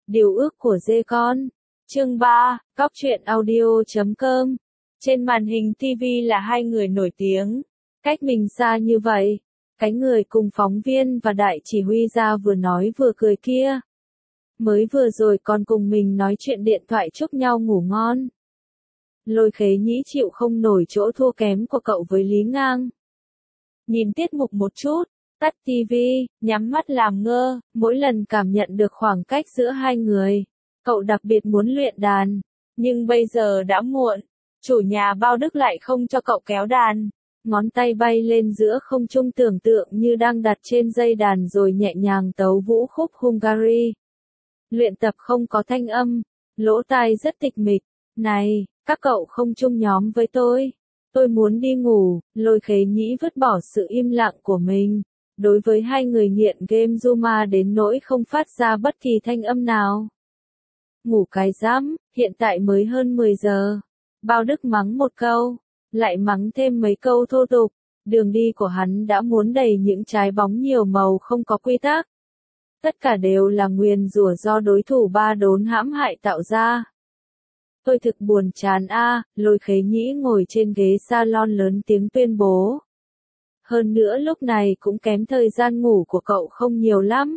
Điều ước của dê con. Chương 3, Cóc truyện audio.com. Trên màn hình TV là hai người nổi tiếng. Cách mình xa như vậy. Cái người cùng phóng viên và đại chỉ huy ra vừa nói vừa cười kia. Mới vừa rồi còn cùng mình nói chuyện điện thoại chúc nhau ngủ ngon. Lôi Khế Nhĩ chịu không nổi chỗ thua kém của cậu với Lý Ngang. Nhìn tiết mục một chút, tắt TV, nhắm mắt làm ngơ, mỗi lần cảm nhận được khoảng cách giữa hai người. Cậu đặc biệt muốn luyện đàn, nhưng bây giờ đã muộn. Chủ nhà Bao Đức lại không cho cậu kéo đàn. Ngón tay bay lên giữa không trung tưởng tượng như đang đặt trên dây đàn rồi nhẹ nhàng tấu vũ khúc Hungary. Luyện tập không có thanh âm, lỗ tai rất tịch mịch. Này, các cậu không chung nhóm với tôi. Tôi muốn đi ngủ. Lôi Khế Nhĩ vứt bỏ sự im lặng của mình. Đối với hai người nghiện game Zuma đến nỗi không phát ra bất kỳ thanh âm nào. Ngủ cái rắm, hiện tại mới hơn 10 giờ. Bao Đức mắng một câu, lại mắng thêm mấy câu thô tục. Đường đi của hắn đã muốn đầy những trái bóng nhiều màu không có quy tắc. Tất cả đều là nguyền rủa do đối thủ ba đốn hãm hại tạo ra. Tôi thực buồn chán a. Lôi Khế Nhĩ ngồi trên ghế salon lớn tiếng tuyên bố. Hơn nữa lúc này cũng kém thời gian ngủ của cậu không nhiều lắm.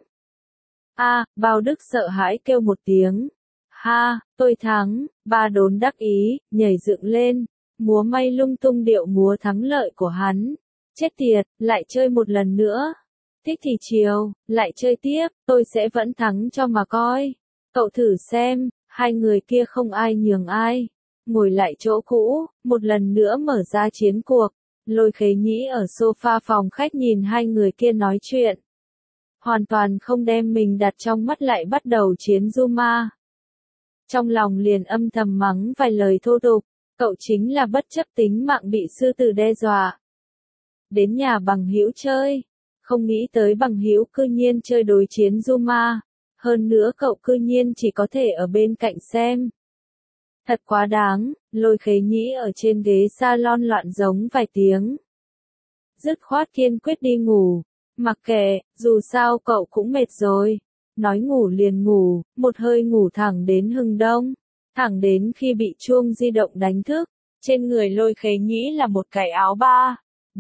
Bao Đức sợ hãi kêu một tiếng. Ha, tôi thắng. Ba đốn đắc ý, nhảy dựng lên, múa may lung tung điệu múa thắng lợi của hắn. Chết tiệt, lại chơi một lần nữa. Thích thì chiều, lại chơi tiếp, tôi sẽ vẫn thắng cho mà coi. Cậu thử xem, hai người kia không ai nhường ai. Ngồi lại chỗ cũ, một lần nữa mở ra chiến cuộc. Lôi Khế Nhĩ ở sofa phòng khách nhìn hai người kia nói chuyện. Hoàn toàn không đem mình đặt trong mắt lại bắt đầu chiến Zuma. Trong lòng liền âm thầm mắng vài lời thô tục, cậu chính là bất chấp tính mạng bị sư tử đe dọa. Đến nhà bằng hữu chơi, không nghĩ tới bằng hữu cư nhiên chơi đối chiến Zuma. Hơn nữa cậu cư nhiên chỉ có thể ở bên cạnh xem. Thật quá đáng. Lôi Khế Nhĩ ở trên ghế salon loạn giống vài tiếng. Dứt khoát kiên quyết đi ngủ. Mặc kệ, dù sao cậu cũng mệt rồi. Nói ngủ liền ngủ, một hơi ngủ thẳng đến hừng đông. Thẳng đến khi bị chuông di động đánh thức. Trên người Lôi Khế Nhĩ là một cái áo ba.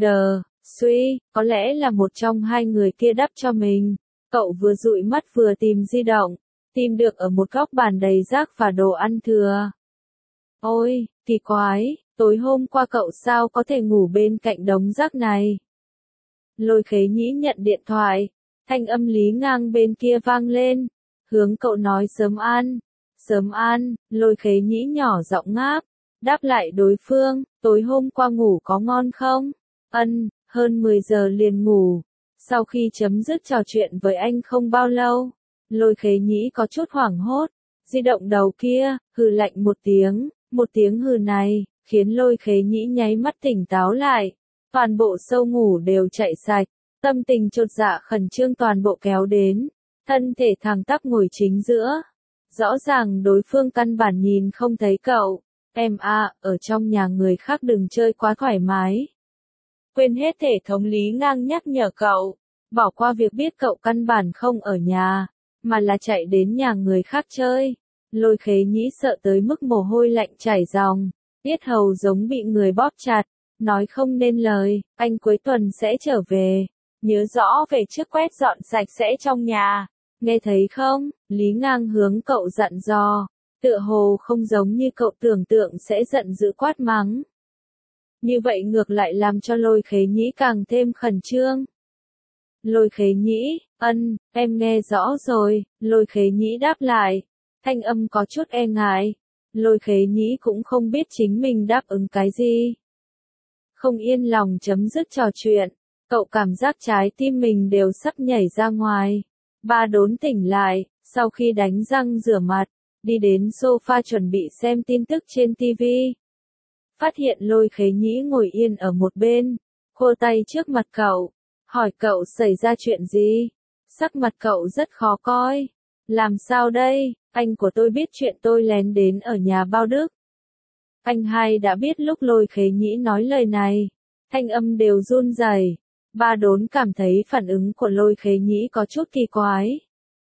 Có lẽ là một trong hai người kia đắp cho mình. Cậu vừa dụi mắt vừa tìm di động. Tìm được ở một góc bàn đầy rác và đồ ăn thừa. Ôi, kỳ quái, tối hôm qua cậu sao có thể ngủ bên cạnh đống rác này? Lôi Khế Nhĩ nhận điện thoại, thanh âm Lý Ngang bên kia vang lên, hướng cậu nói sớm an, Lôi Khế Nhĩ nhỏ giọng ngáp, đáp lại đối phương, tối hôm qua ngủ có ngon không? Hơn 10 giờ liền ngủ. Sau khi chấm dứt trò chuyện với anh không bao lâu, Lôi Khế Nhĩ có chút hoảng hốt, di động đầu kia, hừ lạnh một tiếng hừ này, khiến Lôi Khế Nhĩ nháy mắt tỉnh táo lại. Toàn bộ sâu ngủ đều chạy sạch, tâm tình chột dạ khẩn trương toàn bộ kéo đến, thân thể thẳng tắp ngồi chính giữa. Rõ ràng đối phương căn bản nhìn không thấy cậu. Em ở trong nhà người khác đừng chơi quá thoải mái. Quên hết hệ thống Lý Ngang nhắc nhở cậu, bỏ qua việc biết cậu căn bản không ở nhà, mà là chạy đến nhà người khác chơi. Lôi Khế Nhĩ sợ tới mức mồ hôi lạnh chảy ròng, yết hầu giống bị người bóp chặt, nói không nên lời. Anh cuối tuần sẽ trở về, nhớ rõ về trước quét dọn sạch sẽ trong nhà, nghe thấy không? Lý Ngang hướng cậu dặn dò, tựa hồ không giống như cậu tưởng tượng sẽ giận dữ quát mắng. Như vậy ngược lại làm cho Lôi Khế Nhĩ càng thêm khẩn trương. Lôi Khế Nhĩ, em nghe rõ rồi. Lôi Khế Nhĩ đáp lại, thanh âm có chút e ngại. Lôi Khế Nhĩ cũng không biết chính mình đáp ứng cái gì. Không yên lòng chấm dứt trò chuyện, cậu cảm giác trái tim mình đều sắp nhảy ra ngoài. Ba đốn tỉnh lại, sau khi đánh răng rửa mặt, đi đến sofa chuẩn bị xem tin tức trên TV. Phát hiện Lôi Khế Nhĩ ngồi yên ở một bên, khô tay trước mặt cậu, hỏi cậu xảy ra chuyện gì. Sắc mặt cậu rất khó coi. Làm sao đây, anh của tôi biết chuyện tôi lén đến ở nhà Bao Đức. Anh hai đã biết lúc Lôi Khế Nhĩ nói lời này, thanh âm đều run rẩy. Ba đốn cảm thấy phản ứng của Lôi Khế Nhĩ có chút kỳ quái.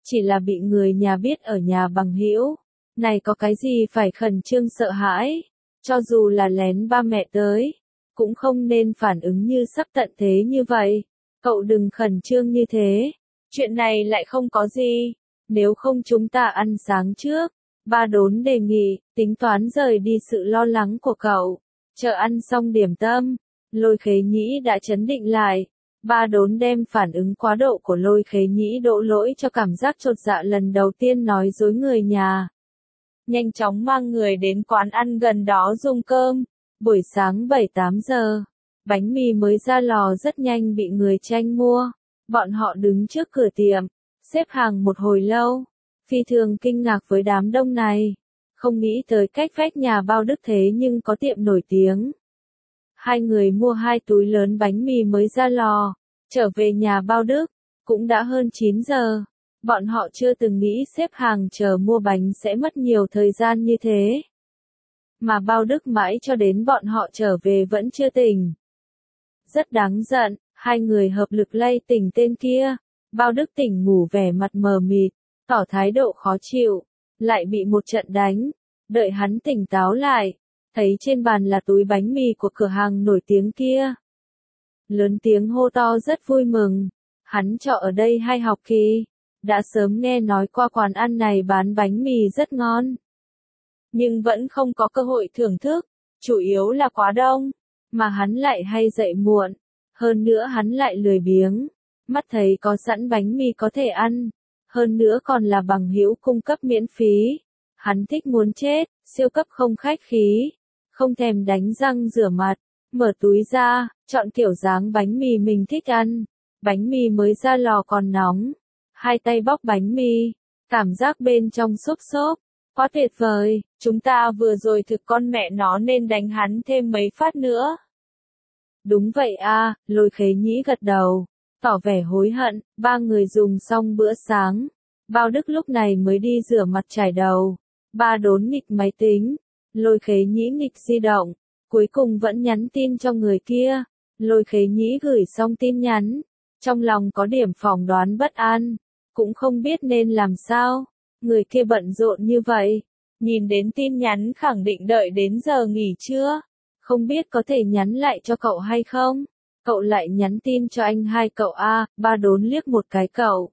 chỉ là bị người nhà biết ở nhà bằng hữu. Này có cái gì phải khẩn trương sợ hãi, cho dù là lén ba mẹ tới, cũng không nên phản ứng như sắp tận thế như vậy. Cậu đừng khẩn trương như thế, chuyện này lại không có gì, nếu không chúng ta ăn sáng trước. Ba Đốn đề nghị, tính toán rời đi sự lo lắng của cậu. Chờ ăn xong điểm tâm, Lôi Khế Nhĩ đã trấn định lại. Ba Đốn đem phản ứng quá độ của Lôi Khế Nhĩ đổ lỗi cho cảm giác chột dạ lần đầu tiên nói dối người nhà. Nhanh chóng mang người đến quán ăn gần đó dùng cơm. Buổi sáng 7-8 giờ, bánh mì mới ra lò rất nhanh bị người tranh mua. Bọn họ đứng trước cửa tiệm, xếp hàng một hồi lâu. Phi thường kinh ngạc với đám đông này. Không nghĩ tới cách vách nhà Bao Đức thế nhưng có tiệm nổi tiếng. Hai người mua 2 túi lớn bánh mì mới ra lò, trở về nhà Bao Đức, cũng đã hơn 9 giờ. Bọn họ chưa từng nghĩ xếp hàng chờ mua bánh sẽ mất nhiều thời gian như thế. Mà Bao Đức mãi cho đến bọn họ trở về vẫn chưa tỉnh. Rất đáng giận, hai người hợp lực lay tỉnh tên kia. Bao Đức tỉnh ngủ vẻ mặt mờ mịt, tỏ thái độ khó chịu, lại bị một trận đánh. Đợi hắn tỉnh táo lại, thấy trên bàn là túi bánh mì của cửa hàng nổi tiếng kia. Lớn tiếng hô to rất vui mừng. Hắn trọ ở đây 2 học kỳ, đã sớm nghe nói qua quán ăn này bán bánh mì rất ngon. Nhưng vẫn không có cơ hội thưởng thức, chủ yếu là quá đông, mà hắn lại hay dậy muộn. Hơn nữa hắn lại lười biếng, mắt thấy có sẵn bánh mì có thể ăn. Hơn nữa còn là bằng hữu cung cấp miễn phí. Hắn thích muốn chết, siêu cấp không khách khí, không thèm đánh răng rửa mặt, mở túi ra, chọn kiểu dáng bánh mì mình thích ăn. Bánh mì mới ra lò còn nóng, hai tay bóc bánh mì, cảm giác bên trong xốp xốp, quá tuyệt vời, chúng ta vừa rồi thực con mẹ nó nên đánh hắn thêm mấy phát nữa. Đúng vậy a, Lôi Khế Nhĩ gật đầu, tỏ vẻ hối hận. Ba người dùng xong bữa sáng, Bao Đức lúc này mới đi rửa mặt chải đầu. Ba Đốn nghịch máy tính, Lôi Khế Nhĩ nghịch di động, cuối cùng vẫn nhắn tin cho người kia. Lôi Khế Nhĩ gửi xong tin nhắn, trong lòng có điểm phỏng đoán bất an, cũng không biết nên làm sao. Người kia bận rộn như vậy, nhìn đến tin nhắn khẳng định đợi đến giờ nghỉ trưa, không biết có thể nhắn lại cho cậu hay không. Cậu lại nhắn tin cho anh hai cậu a. Ba Đốn liếc một cái cậu.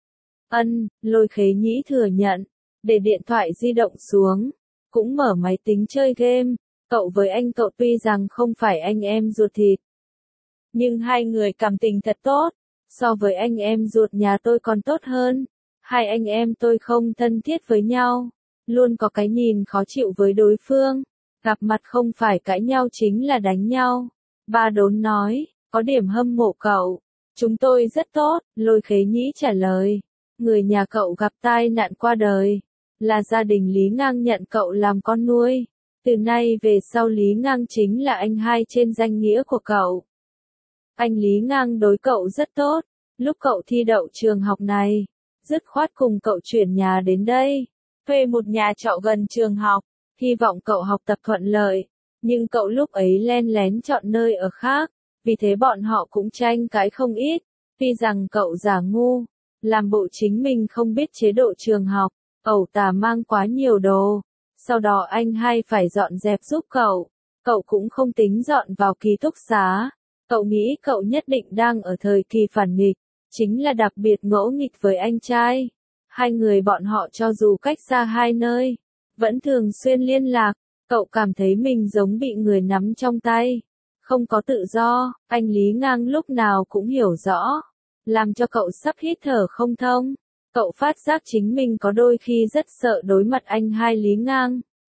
Lôi Khế Nhĩ thừa nhận, để điện thoại di động xuống, cũng mở máy tính chơi game. Cậu với anh cậu tuy rằng không phải anh em ruột thịt, nhưng hai người cảm tình thật tốt, so với anh em ruột nhà tôi còn tốt hơn. Hai anh em tôi không thân thiết với nhau, luôn có cái nhìn khó chịu với đối phương, gặp mặt không phải cãi nhau chính là đánh nhau. Ba Đốn nói, có điểm hâm mộ cậu. Chúng tôi rất tốt, Lôi Khế Nhĩ trả lời. Người nhà cậu gặp tai nạn qua đời, là gia đình Lý Ngang nhận cậu làm con nuôi. Từ nay về sau Lý Ngang chính là anh hai trên danh nghĩa của cậu. Anh Lý Ngang đối cậu rất tốt, lúc cậu thi đậu trường học này, dứt khoát cùng cậu chuyển nhà đến đây, thuê một nhà trọ gần trường học, hy vọng cậu học tập thuận lợi. Nhưng cậu lúc ấy len lén chọn nơi ở khác, vì thế bọn họ cũng tranh cãi không ít. Tuy rằng cậu giả ngu, làm bộ chính mình không biết chế độ trường học, ẩu tả mang quá nhiều đồ. Sau đó anh hai phải dọn dẹp giúp cậu cũng không tính dọn vào ký túc xá. Cậu nghĩ cậu nhất định đang ở thời kỳ phản nghịch, chính là đặc biệt ngỗ nghịch với anh trai. Hai người bọn họ cho dù cách xa hai nơi, vẫn thường xuyên liên lạc. Cậu cảm thấy mình giống bị người nắm trong tay, không có tự do. Anh Lý Ngang lúc nào cũng hiểu rõ, làm cho cậu sắp hít thở không thông. Cậu phát giác chính mình có đôi khi rất sợ đối mặt anh hai Lý Ngang.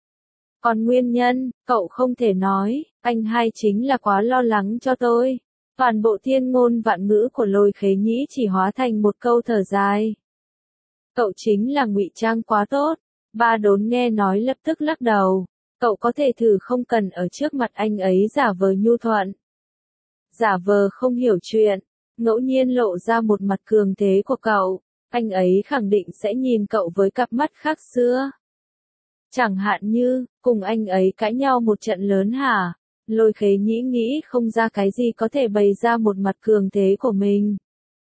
Còn nguyên nhân, cậu không thể nói, anh hai chính là quá lo lắng cho tôi. Toàn bộ thiên ngôn vạn ngữ của Lôi Khế Nhĩ chỉ hóa thành một câu thở dài. Cậu chính là ngụy trang quá tốt. Ba Đốn nghe nói lập tức lắc đầu. Cậu có thể thử không cần ở trước mặt anh ấy giả vờ nhu thuận, giả vờ không hiểu chuyện, ngẫu nhiên lộ ra một mặt cường thế của cậu. Anh ấy khẳng định sẽ nhìn cậu với cặp mắt khác xưa. Chẳng hạn như, cùng anh ấy cãi nhau một trận lớn hả? Lôi Khế Nhĩ nghĩ không ra cái gì có thể bày ra một mặt cường thế của mình.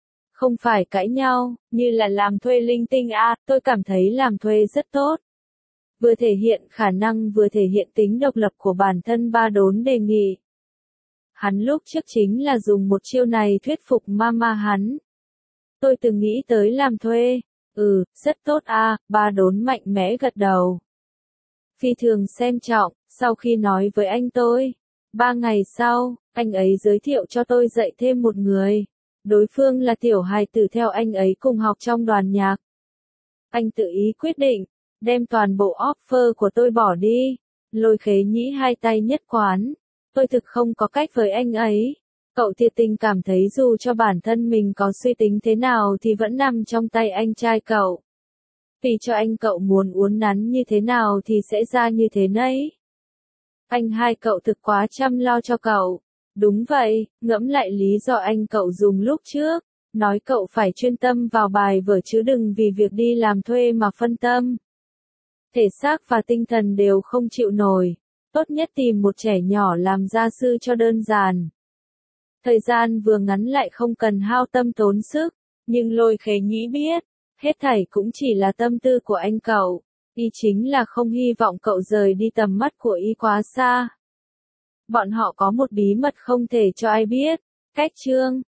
không phải cãi nhau, như là làm thuê linh tinh à, tôi cảm thấy làm thuê rất tốt. Vừa thể hiện khả năng vừa thể hiện tính độc lập của bản thân. Ba Đốn đề nghị. Hắn lúc trước chính là dùng một chiêu này thuyết phục mama hắn. Tôi từng nghĩ tới làm thuê. Rất tốt à, Ba Đốn mạnh mẽ gật đầu. Phi thường xem trọng, sau khi nói với anh tôi. 3 ngày sau, anh ấy giới thiệu cho tôi dạy thêm một người. Đối phương là tiểu hài tử theo anh ấy cùng học trong đoàn nhạc. Anh tự ý quyết định, đem toàn bộ offer của tôi bỏ đi. Lôi Khế Nhĩ hai tay nhất quán. Tôi thực không có cách với anh ấy. Cậu thiệt tình cảm thấy dù cho bản thân mình có suy tính thế nào thì vẫn nằm trong tay anh trai cậu. Vì cho anh cậu muốn uốn nắn như thế nào thì sẽ ra như thế nấy. Anh hai cậu thực quá chăm lo cho cậu. Đúng vậy, ngẫm lại lý do anh cậu dùng lúc trước. Nói cậu phải chuyên tâm vào bài vở chứ đừng vì việc đi làm thuê mà phân tâm. Thể xác và tinh thần đều không chịu nổi. Tốt nhất tìm một trẻ nhỏ làm gia sư cho đơn giản. Thời gian vừa ngắn lại không cần hao tâm tốn sức. Nhưng Lôi Khế Nhĩ biết, hết thảy cũng chỉ là tâm tư của anh cậu. Y chính là không hy vọng cậu rời đi tầm mắt của y quá xa. Bọn họ có một bí mật không thể cho ai biết. Cách chương